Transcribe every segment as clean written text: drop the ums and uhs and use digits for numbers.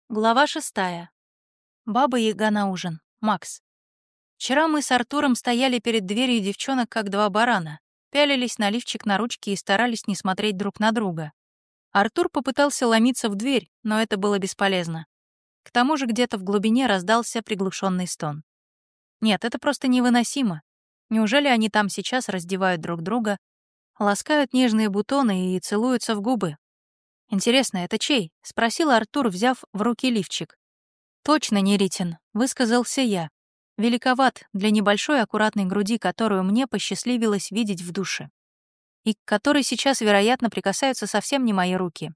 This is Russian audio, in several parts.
Глава 6. Баба-яга на ужин. Макс. Вчера мы с Артуром стояли перед дверью девчонок, как два барана, пялились на лифчик на ручке и старались не смотреть друг на друга. Артур попытался ломиться в дверь, но это было бесполезно. К тому же где-то в глубине раздался приглушенный стон. Нет, это просто невыносимо. Неужели они там сейчас раздевают друг друга, ласкают нежные бутоны и целуются в губы? «Интересно, это чей?» — спросил Артур, взяв в руки лифчик. «Точно не Ритин», — высказался я. «Великоват для небольшой аккуратной груди, которую мне посчастливилось видеть в душе, и к которой сейчас, вероятно, прикасаются совсем не мои руки».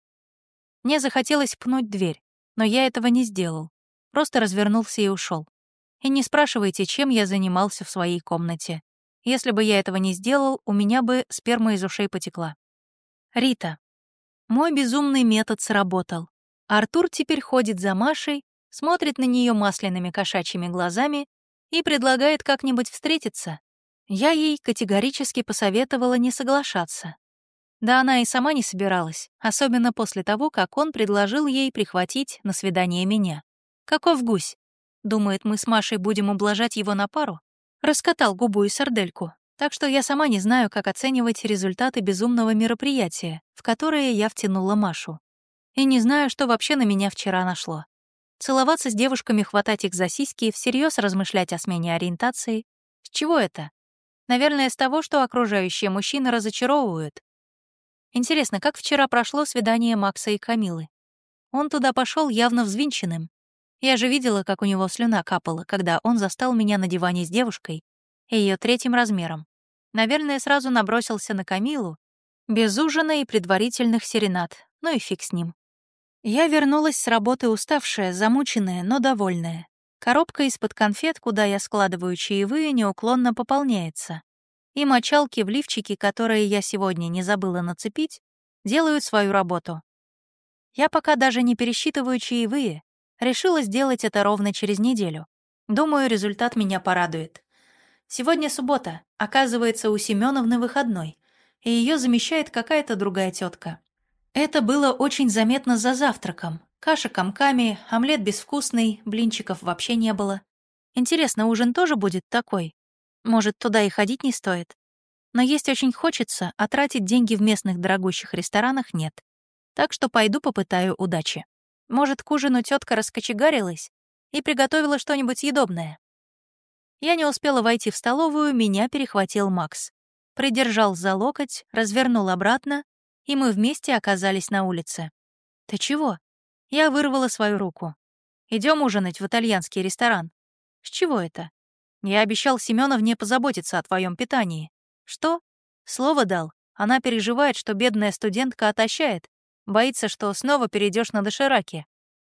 Мне захотелось пнуть дверь, но я этого не сделал. Просто развернулся и ушел. И не спрашивайте, чем я занимался в своей комнате. Если бы я этого не сделал, у меня бы сперма из ушей потекла. Рита. Мой безумный метод сработал. Артур теперь ходит за Машей, смотрит на нее масляными кошачьими глазами и предлагает как-нибудь встретиться. Я ей категорически посоветовала не соглашаться. Да она и сама не собиралась, особенно после того, как он предложил ей прихватить на свидание меня. Каков гусь? Думает, мы с Машей будем ублажать его на пару? Раскатал губу и сардельку. Так что я сама не знаю, как оценивать результаты безумного мероприятия, в которое я втянула Машу. И не знаю, что вообще на меня вчера нашло. Целоваться с девушками, хватать их за сиськи, всерьез размышлять о смене ориентации. С чего это? Наверное, с того, что окружающие мужчины разочаровывают. Интересно, как вчера прошло свидание Макса и Камилы? Он туда пошел явно взвинченным. Я же видела, как у него слюна капала, когда он застал меня на диване с девушкой и ее третьим размером. Наверное, сразу набросился на Камилу, без ужина и предварительных серенад, ну и фиг с ним. Я вернулась с работы уставшая, замученная, но довольная. Коробка из-под конфет, куда я складываю чаевые, неуклонно пополняется. И мочалки в лифчике, которые я сегодня не забыла нацепить, делают свою работу. Я пока даже не пересчитываю чаевые, решила сделать это ровно через неделю. Думаю, результат меня порадует. Сегодня суббота, оказывается, у Семеновны выходной, и ее замещает какая-то другая тетка. Это было очень заметно за завтраком. Каша комками, омлет безвкусный, блинчиков вообще не было. Интересно, ужин тоже будет такой? Может, туда и ходить не стоит? Но есть очень хочется, а тратить деньги в местных дорогущих ресторанах нет. Так что пойду попытаю удачи. Может, к ужину тетка раскочегарилась и приготовила что-нибудь съедобное. Я не успела войти в столовую, меня перехватил Макс. Придержал за локоть, развернул обратно, и мы вместе оказались на улице. «Ты чего?» Я вырвала свою руку. «Идем ужинать в итальянский ресторан». «С чего это?» «Я обещал Семеновне позаботиться о твоем питании». «Что?» «Слово дал. Она переживает, что бедная студентка отощает, боится, что снова перейдешь на дошираки».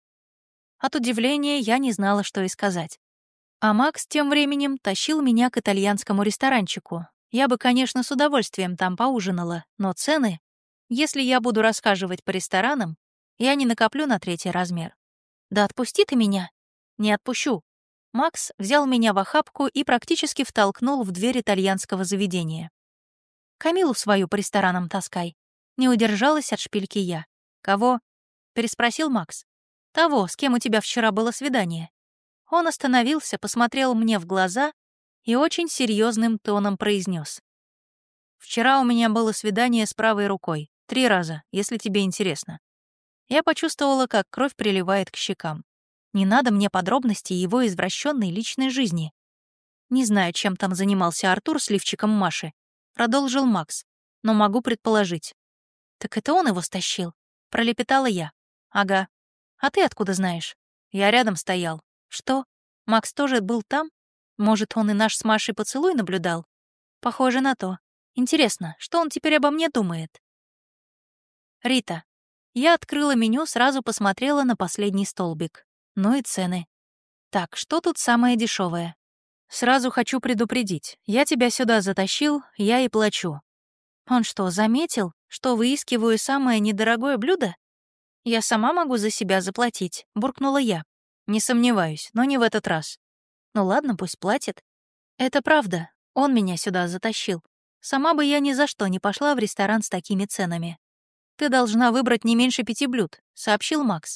От удивления я не знала, что и сказать. А Макс тем временем тащил меня к итальянскому ресторанчику. Я бы, конечно, с удовольствием там поужинала, но цены... Если я буду расхаживать по ресторанам, я не накоплю на третий размер. Да отпусти ты меня. Не отпущу. Макс взял меня в охапку и практически втолкнул в дверь итальянского заведения. Камилу свою по ресторанам таскай. Не удержалась от шпильки я. Кого? Переспросил Макс. Того, с кем у тебя вчера было свидание. Он остановился, посмотрел мне в глаза и очень серьезным тоном произнес: «Вчера у меня было свидание с правой рукой. 3 раза, если тебе интересно». Я почувствовала, как кровь приливает к щекам. Не надо мне подробностей его извращенной личной жизни. Не знаю, чем там занимался Артур с лифчиком Маши. Продолжил Макс, но могу предположить. «Так это он его стащил?» — пролепетала я. «Ага. А ты откуда знаешь?» «Я рядом стоял». «Что? Макс тоже был там? Может, он и наш с Машей поцелуй наблюдал?» «Похоже на то. Интересно, что он теперь обо мне думает?» «Рита». Я открыла меню, сразу посмотрела на последний столбик. Ну и цены. Так, что тут самое дешевое? Сразу хочу предупредить. Я тебя сюда затащил, я и плачу. Он что, заметил, что выискиваю самое недорогое блюдо? Я сама могу за себя заплатить, буркнула я. Не сомневаюсь, но не в этот раз. Ну ладно, пусть платит. Это правда, он меня сюда затащил. Сама бы я ни за что не пошла в ресторан с такими ценами. «Ты должна выбрать не меньше 5 блюд», — сообщил Макс.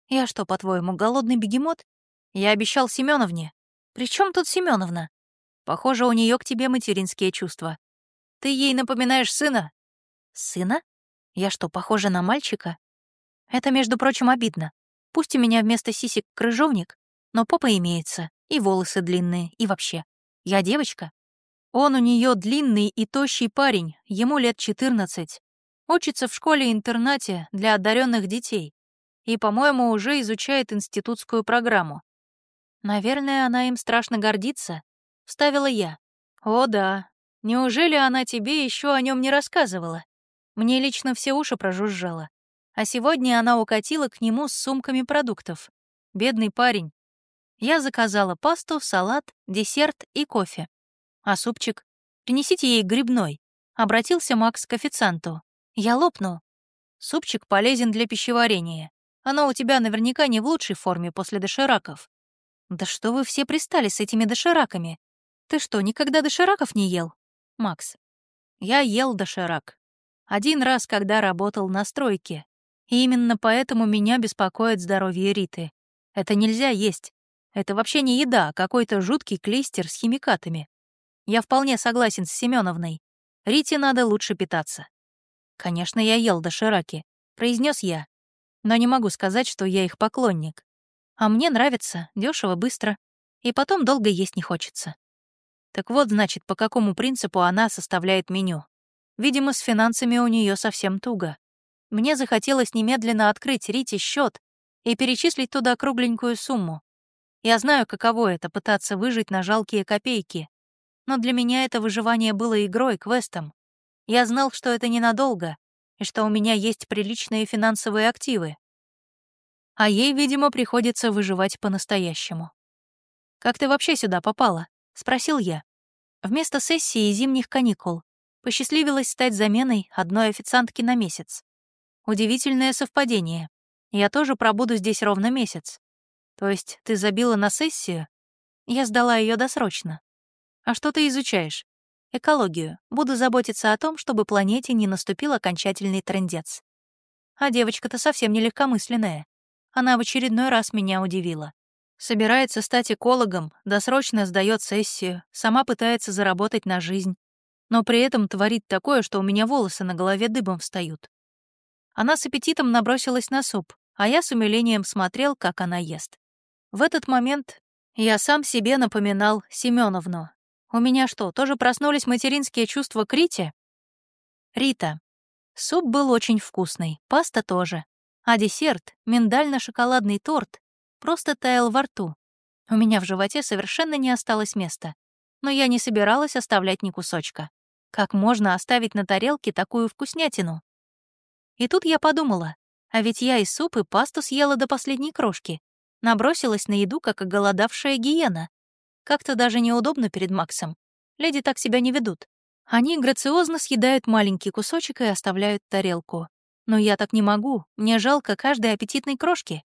Я что, по-твоему, голодный бегемот? Я обещал Семеновне. При чем тут Семеновна? Похоже, у нее к тебе материнские чувства. Ты ей напоминаешь сына. Сына? Я что, похожа на мальчика? Это, между прочим, обидно. Пусть у меня вместо сисек крыжовник, но попа имеется, и волосы длинные, и вообще. Я девочка. Он у нее длинный и тощий парень, ему лет 14. Учится в школе-интернате для одаренных детей. И, по-моему, уже изучает институтскую программу. Наверное, она им страшно гордится, вставила я. О да, неужели она тебе еще о нем не рассказывала? Мне лично все уши прожужжало. А сегодня она укатила к нему с сумками продуктов. Бедный парень. Я заказала пасту, салат, десерт и кофе. А супчик? Принесите ей грибной. Обратился Макс к официанту. Я лопну. Супчик полезен для пищеварения. Оно у тебя наверняка не в лучшей форме после дошираков. Да что вы все пристали с этими дошираками? Ты что, никогда дошираков не ел? Макс. Я ел доширак. Один раз, когда работал на стройке. И именно поэтому меня беспокоит здоровье Риты. Это нельзя есть. Это вообще не еда, а какой-то жуткий клейстер с химикатами. Я вполне согласен с Семеновной. Рите надо лучше питаться. Конечно, я ел дошираки, произнес я. Но не могу сказать, что я их поклонник. А мне нравится, дешево, быстро. И потом долго есть не хочется. Так вот, значит, по какому принципу она составляет меню. Видимо, с финансами у нее совсем туго. Мне захотелось немедленно открыть Рите счет и перечислить туда кругленькую сумму. Я знаю, каково это — пытаться выжить на жалкие копейки. Но для меня это выживание было игрой, квестом. Я знал, что это ненадолго, и что у меня есть приличные финансовые активы. А ей, видимо, приходится выживать по-настоящему. «Как ты вообще сюда попала?» — спросил я. Вместо сессии и зимних каникул посчастливилось стать заменой одной официантки на месяц. Удивительное совпадение. Я тоже пробуду здесь ровно месяц. То есть ты забила на сессию? Я сдала ее досрочно. А что ты изучаешь? Экологию. Буду заботиться о том, чтобы планете не наступил окончательный трындец. А девочка-то совсем не легкомысленная. Она в очередной раз меня удивила. Собирается стать экологом, досрочно сдаёт сессию, сама пытается заработать на жизнь, но при этом творит такое, что у меня волосы на голове дыбом встают. Она с аппетитом набросилась на суп, а я с умилением смотрел, как она ест. В этот момент я сам себе напоминал Семеновну. У меня что, тоже проснулись материнские чувства к Рите? Рита. Суп был очень вкусный, паста тоже. А десерт, миндально-шоколадный торт, просто таял во рту. У меня в животе совершенно не осталось места. Но я не собиралась оставлять ни кусочка. Как можно оставить на тарелке такую вкуснятину? И тут я подумала, а ведь я и суп, и пасту съела до последней крошки. Набросилась на еду, как оголодавшая гиена. Как-то даже неудобно перед Максом. Леди так себя не ведут. Они грациозно съедают маленький кусочек и оставляют тарелку. Но я так не могу, мне жалко каждой аппетитной крошки.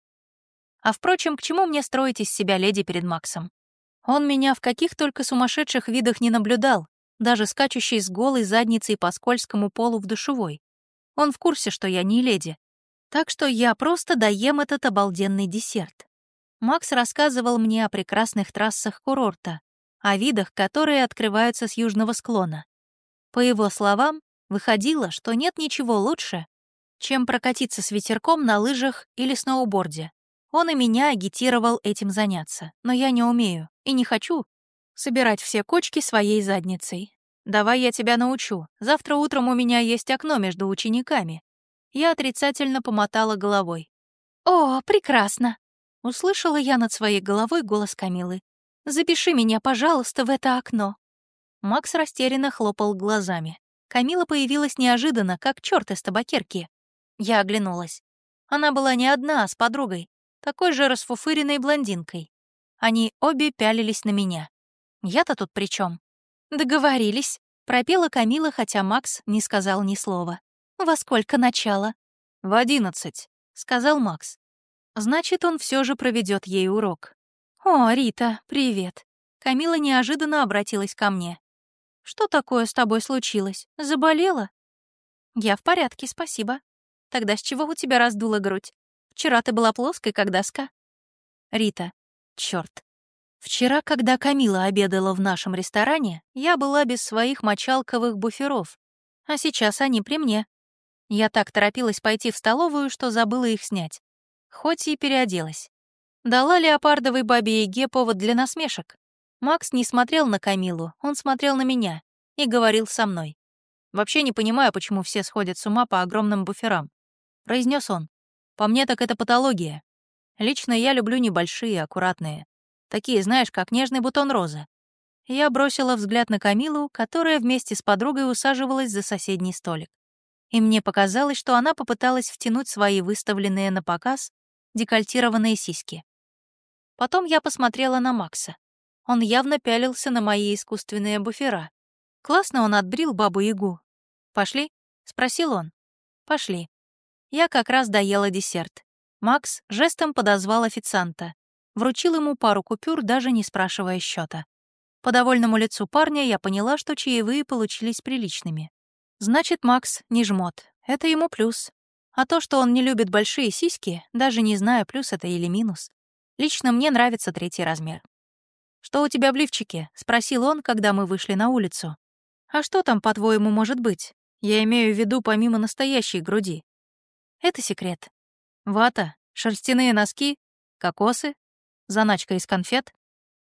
А впрочем, к чему мне строить из себя леди перед Максом? Он меня в каких только сумасшедших видах не наблюдал, даже скачущий с голой задницей по скользкому полу в душевой. Он в курсе, что я не леди. Так что я просто доем этот обалденный десерт. Макс рассказывал мне о прекрасных трассах курорта, о видах, которые открываются с южного склона. По его словам, выходило, что нет ничего лучше, чем прокатиться с ветерком на лыжах или сноуборде. Он и меня агитировал этим заняться, но я не умею и не хочу собирать все кочки своей задницей. Давай я тебя научу. Завтра утром у меня есть окно между учениками. Я отрицательно помотала головой. «О, прекрасно!» — услышала я над своей головой голос Камилы. «Запиши меня, пожалуйста, в это окно». Макс растерянно хлопал глазами. Камила появилась неожиданно, как чёрт из табакерки. Я оглянулась. Она была не одна, а с подругой, такой же расфуфыренной блондинкой. Они обе пялились на меня. Я-то тут при чем? «Договорились», — пропела Камила, хотя Макс не сказал ни слова. «Во сколько начало?» «В 11», — сказал Макс. Значит, он все же проведет ей урок. «О, Рита, привет». Камила неожиданно обратилась ко мне. «Что такое с тобой случилось? Заболела?» «Я в порядке, спасибо. Тогда с чего у тебя раздула грудь? Вчера ты была плоской, как доска. Рита. Чёрт. Вчера, когда Камила обедала в нашем ресторане, я была без своих мочалковых буферов, а сейчас они при мне. Я так торопилась пойти в столовую, что забыла их снять. Хоть и переоделась. Дала леопардовой бабе-яге повод для насмешек. Макс не смотрел на Камилу, он смотрел на меня и говорил со мной. «Вообще не понимаю, почему все сходят с ума по огромным буферам», — произнес он. «По мне так это патология. Лично я люблю небольшие, аккуратные. Такие, знаешь, как нежный бутон розы». Я бросила взгляд на Камилу, которая вместе с подругой усаживалась за соседний столик. И мне показалось, что она попыталась втянуть свои выставленные на показ декольтированные сиськи. Потом я посмотрела на Макса. Он явно пялился на мои искусственные буфера. Классно он отбрил бабу-ягу. «Пошли?» — спросил он. «Пошли». Я как раз доела десерт. Макс жестом подозвал официанта. Вручил ему пару купюр, даже не спрашивая счета. По довольному лицу парня я поняла, что чаевые получились приличными. Значит, Макс не жмот. Это ему плюс. А то, что он не любит большие сиськи, даже не знаю, плюс это или минус. Лично мне нравится 3 размер. «Что у тебя в лифчике?» — спросил он, когда мы вышли на улицу. «А что там, по-твоему, может быть? Я имею в виду помимо настоящей груди». «Это секрет». «Вата, шерстяные носки, кокосы, заначка из конфет.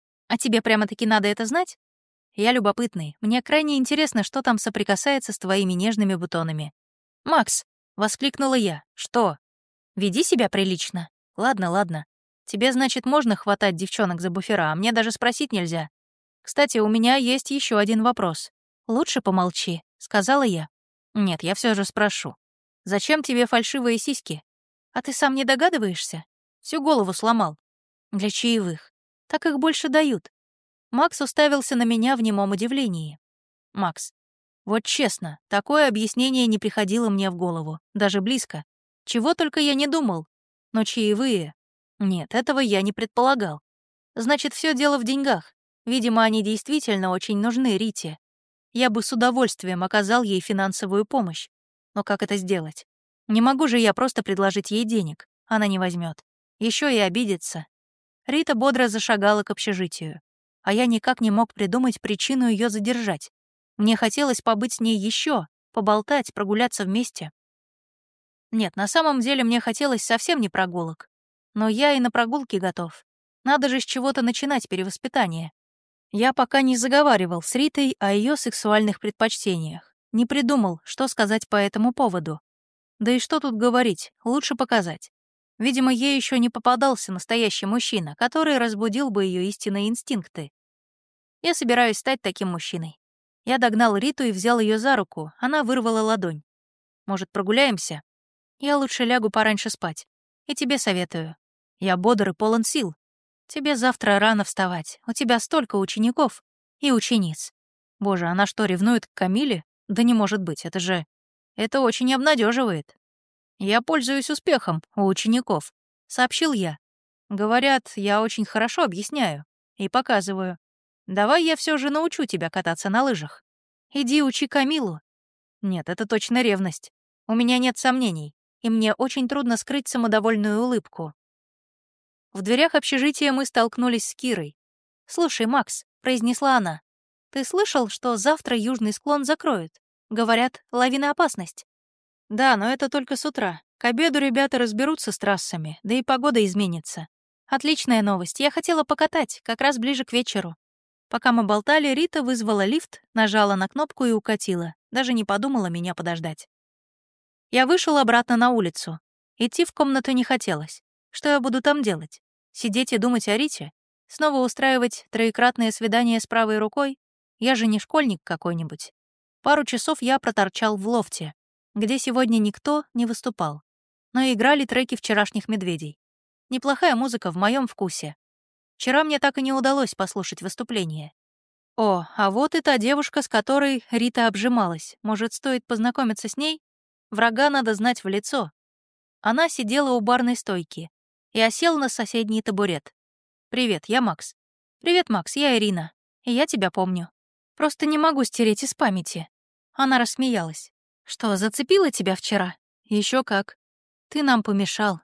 А тебе прямо-таки надо это знать? Я любопытный, мне крайне интересно, что там соприкасается с твоими нежными бутонами». «Макс!» — воскликнула я. «Что?» «Веди себя прилично». «Ладно, ладно. Тебе, значит, можно хватать девчонок за буфера, а мне даже спросить нельзя. Кстати, у меня есть еще один вопрос. Лучше помолчи», — сказала я. «Нет, я все же спрошу. Зачем тебе фальшивые сиськи? А ты сам не догадываешься? Всю голову сломал. Для чаевых. Так их больше дают». Макс уставился на меня в немом удивлении. «Макс, вот честно, такое объяснение не приходило мне в голову, даже близко. Чего только я не думал. Но чаевые... Нет, этого я не предполагал. Значит, все дело в деньгах. Видимо, они действительно очень нужны Рите. Я бы с удовольствием оказал ей финансовую помощь. Но как это сделать? Не могу же я просто предложить ей денег. Она не возьмет. Еще и обидится. Рита бодро зашагала к общежитию. А я никак не мог придумать причину ее задержать. Мне хотелось побыть с ней еще, поболтать, прогуляться вместе. Нет, на самом деле мне хотелось совсем не прогулок. Но я и на прогулки готов. Надо же с чего-то начинать перевоспитание. Я пока не заговаривал с Ритой о ее сексуальных предпочтениях. Не придумал, что сказать по этому поводу. Да и что тут говорить, лучше показать. Видимо, ей еще не попадался настоящий мужчина, который разбудил бы ее истинные инстинкты. Я собираюсь стать таким мужчиной. Я догнал Риту и взял ее за руку, она вырвала ладонь. «Может, прогуляемся? Я лучше лягу пораньше спать. И тебе советую. Я бодр и полон сил. Тебе завтра рано вставать, у тебя столько учеников и учениц. Боже, она что, ревнует к Камиле? Да не может быть, это же... Это очень обнадеживает. Я пользуюсь успехом у учеников, сообщил я. Говорят, я очень хорошо объясняю и показываю. Давай я все же научу тебя кататься на лыжах. Иди учи Камилу. Нет, это точно ревность. У меня нет сомнений, и мне очень трудно скрыть самодовольную улыбку. В дверях общежития мы столкнулись с Кирой. «Слушай, Макс», — произнесла она, — «ты слышал, что завтра южный склон закроют? Говорят, лавиноопасность». «Да, но это только с утра. К обеду ребята разберутся с трассами, да и погода изменится. Отличная новость. Я хотела покатать, как раз ближе к вечеру». Пока мы болтали, Рита вызвала лифт, нажала на кнопку и укатила, даже не подумала меня подождать. Я вышел обратно на улицу. Идти в комнату не хотелось. Что я буду там делать? Сидеть и думать о Рите? Снова устраивать троекратное свидание с правой рукой? Я же не школьник какой-нибудь. Пару часов я проторчал в лофте, где сегодня никто не выступал. Но играли треки вчерашних медведей. Неплохая музыка в моем вкусе. Вчера мне так и не удалось послушать выступление. О, а вот и та девушка, с которой Рита обжималась. Может, стоит познакомиться с ней? Врага надо знать в лицо. Она сидела у барной стойки. Я сел на соседний табурет. «Привет, я Макс». «Привет, Макс, я Ирина. И я тебя помню. Просто не могу стереть из памяти». Она рассмеялась. «Что, зацепила тебя вчера?» Еще как. Ты нам помешал.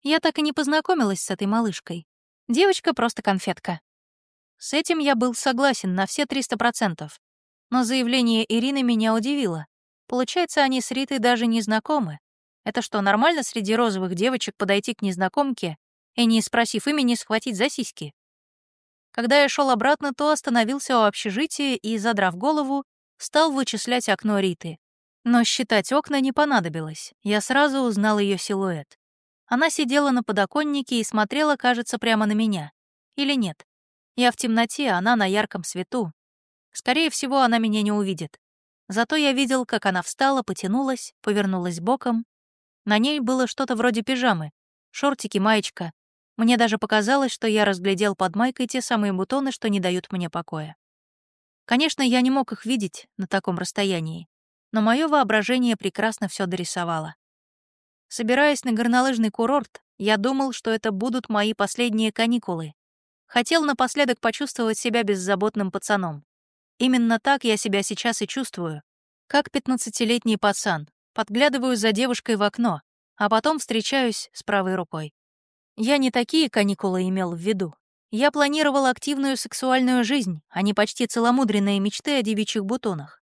Я так и не познакомилась с этой малышкой. Девочка просто конфетка. С этим я был согласен на все 300%. Но заявление Ирины меня удивило. Получается, они с Ритой даже не знакомы. Это что, нормально среди розовых девочек подойти к незнакомке и, не спросив имени, схватить за сиськи? Когда я шел обратно, то остановился у общежития и, задрав голову, стал вычислять окно Риты. Но считать окна не понадобилось. Я сразу узнал ее силуэт. Она сидела на подоконнике и смотрела, кажется, прямо на меня. Или нет? Я в темноте, а она на ярком свету. Скорее всего, она меня не увидит. Зато я видел, как она встала, потянулась, повернулась боком. На ней было что-то вроде пижамы. Шортики, маечка. Мне даже показалось, что я разглядел под майкой те самые бутоны, что не дают мне покоя. Конечно, я не мог их видеть на таком расстоянии, но мое воображение прекрасно все дорисовало. Собираясь на горнолыжный курорт, я думал, что это будут мои последние каникулы. Хотел напоследок почувствовать себя беззаботным пацаном. Именно так я себя сейчас и чувствую. Как 15-летний пацан. Подглядываю за девушкой в окно, а потом встречаюсь с правой рукой. Я не такие каникулы имел в виду. Я планировал активную сексуальную жизнь, а не почти целомудренные мечты о девичьих бутонах.